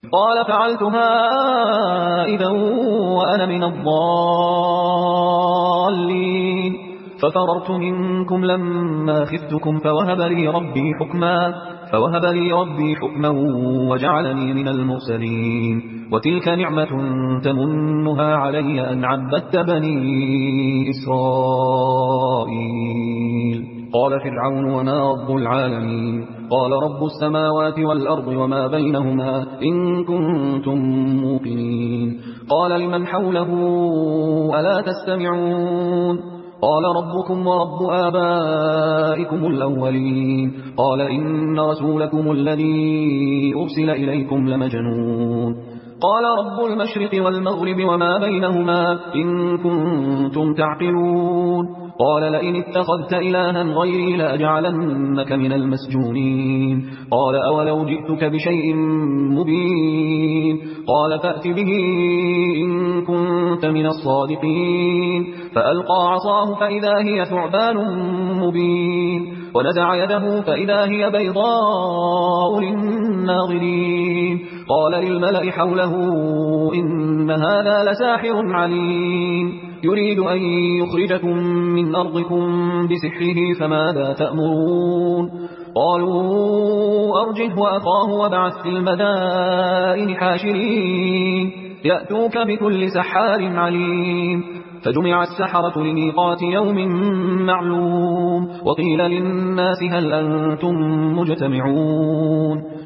قال فعلتها إذا وأنا من الضالين ففررت منكم لما خفتكم فوهب لي ربي حكما وجعلني من المرسلين وتلك نعمة تمنها علي أن عبدت بني إسرائيل. قال فرعون وما رب العالمين قال رب السماوات والأرض وما بينهما إن كنتم موقنين. قال لمن حوله ألا تستمعون قال ربكم ورب آبائكم الأولين. قال إن رسولكم الذي أرسل إليكم لمجنون. قال رب المشرق والمغرب وما بينهما إن كنتم تعقلون. قال لئن اتخذت إلها غيري لأجعلنك من المسجونين. قال أولو جئتك بشيء مبين قال فأت به إن كنت من الصادقين. فألقى عصاه فإذا هي ثعبان مبين ونزع يده فإذا هي بيضاء للناظرين. قال للملأ حوله إن هذا لساحر عليم يريد أن يخرجكم من أرضكم بسحره فماذا تأمرون. قالوا أرجه وأخاه وابعث في المدائن حاشرين يأتوك بكل سحار عليم. فجمع السحرة لميقات يوم معلوم وقيل للناس هل أنتم مجتمعون.